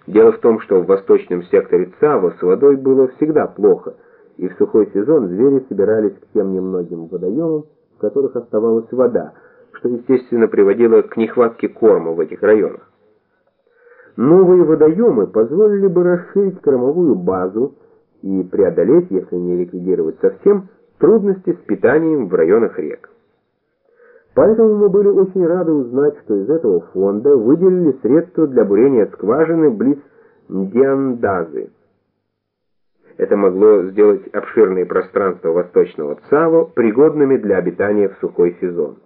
Дело в том, что в восточном секторе Цаво с водой было всегда плохо, и в сухой сезон звери собирались к тем немногим водоемам, в которых оставалась вода, что, естественно, приводило к нехватке корма в этих районах. Новые водоемы позволили бы расширить кормовую базу и преодолеть, если не ликвидировать совсем, трудности с питанием в районах рек. Поэтому мы были очень рады узнать, что из этого фонда выделили средства для бурения скважины близ Ндиандазы. Это могло сделать обширные пространства восточного Цаво пригодными для обитания в сухой сезон.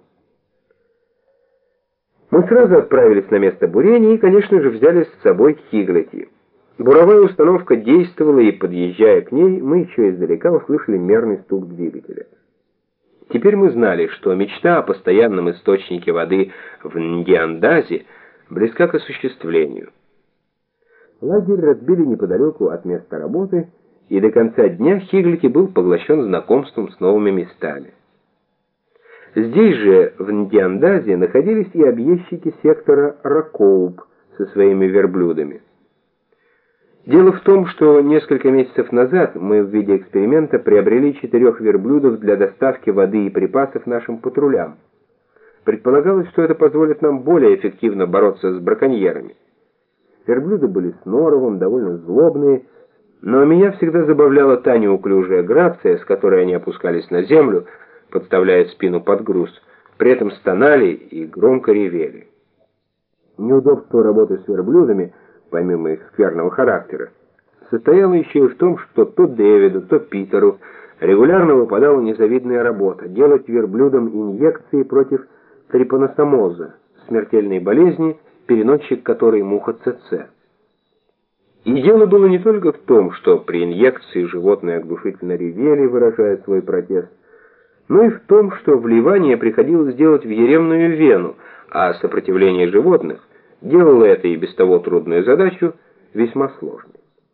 Мы сразу отправились на место бурения и, конечно же, взяли с собой Хиглети. Буровая установка действовала, и, подъезжая к ней, мы еще издалека услышали мерный стук двигателя. Теперь мы знали, что мечта о постоянном источнике воды в Ндиандазе близка к осуществлению. Лагерь разбили неподалеку от места работы, и до конца дня Хиглети был поглощен знакомством с новыми местами. Здесь же, в Ндиандазе, находились и объездчики сектора Ракоуп со своими верблюдами. Дело в том, что несколько месяцев назад мы в виде эксперимента приобрели 4 верблюдов для доставки воды и припасов нашим патрулям. Предполагалось, что это позволит нам более эффективно бороться с браконьерами. Верблюды были с норовом, довольно злобные, но меня всегда забавляла та неуклюжая грация, с которой они опускались на землю, подставляя спину под груз, при этом стонали и громко ревели. Неудобство работы с верблюдами, помимо их скверного характера, состояло еще и в том, что то Дэвиду, то Питеру регулярно выпадала незавидная работа — делать верблюдам инъекции против трипаносомоза, смертельной болезни, переносчик которой муха ЦЦ. И дело было не только в том, что при инъекции животные оглушительно ревели, выражая свой протест, но и в том, что вливание приходилось делать в еремную вену, а сопротивление животных делало это и без того трудную задачу весьма сложной.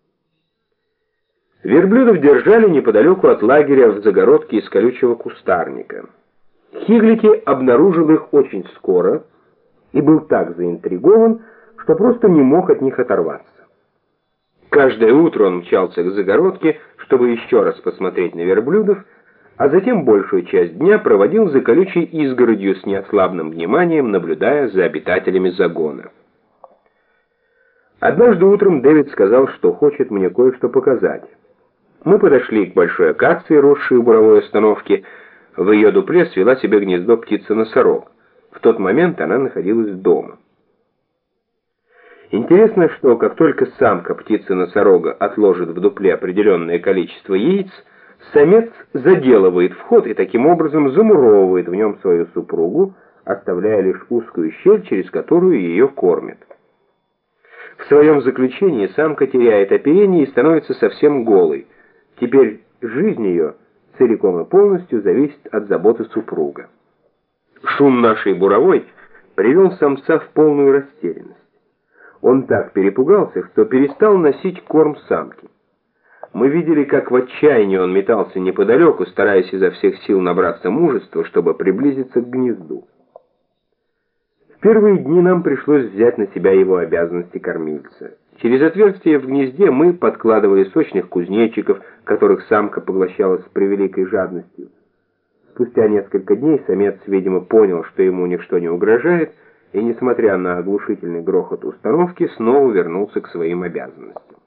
Верблюдов держали неподалеку от лагеря в загородке из колючего кустарника. Хиглети обнаружил их очень скоро и был так заинтригован, что просто не мог от них оторваться. Каждое утро он мчался к загородке, чтобы еще раз посмотреть на верблюдов, а затем большую часть дня проводил за колючей изгородью с неослабным вниманием, наблюдая за обитателями загона. Однажды утром Дэвид сказал, что хочет мне кое-что показать. Мы подошли к большой акации, росшей у буровой установки. В ее дупле свела себе гнездо птица-носорог. В тот момент она находилась дома. Интересно, что как только самка птицы-носорога отложит в дупле определенное количество яиц, самец заделывает вход и таким образом замуровывает в нем свою супругу, оставляя лишь узкую щель, через которую ее кормят. В своем заключении самка теряет оперение и становится совсем голой. Теперь жизнь ее целиком и полностью зависит от заботы супруга. Шум нашей буровой привел самца в полную растерянность. Он так перепугался, что перестал носить корм самки. Мы видели, как в отчаянии он метался неподалеку, стараясь изо всех сил набраться мужества, чтобы приблизиться к гнезду. В первые дни нам пришлось взять на себя его обязанности кормильца. Через отверстие в гнезде мы подкладывали сочных кузнечиков, которых самка поглощала с превеликой жадностью. Спустя несколько дней самец, видимо, понял, что ему ничто не угрожает, и, несмотря на оглушительный грохот установки, снова вернулся к своим обязанностям.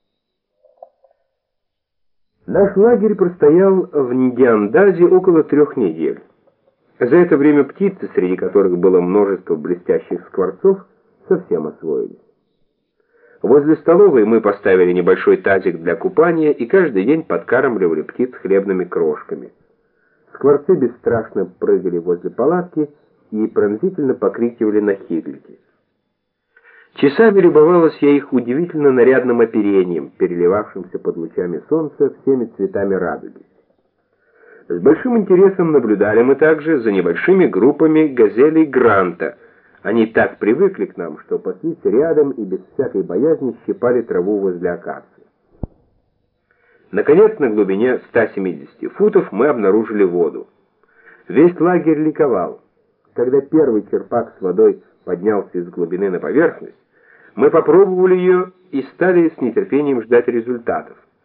Наш лагерь простоял в Ндиандазе около 3 недель. За это время птицы, среди которых было множество блестящих скворцов, совсем освоились. Возле столовой мы поставили небольшой тазик для купания и каждый день подкармливали птиц хлебными крошками. Скворцы бесстрашно прыгали возле палатки и пронзительно покрикивали на Хиглети. Часами любовалась я их удивительно нарядным оперением, переливавшимся под лучами солнца всеми цветами радуги. С большим интересом наблюдали мы также за небольшими группами газелей Гранта. Они так привыкли к нам, что паслись рядом и без всякой боязни щипали траву возле акации. Наконец, на глубине 170 футов мы обнаружили воду. Весь лагерь ликовал. Когда первый черпак с водой поднялся из глубины на поверхность, Мы попробовали ее и стали с нетерпением ждать результатов.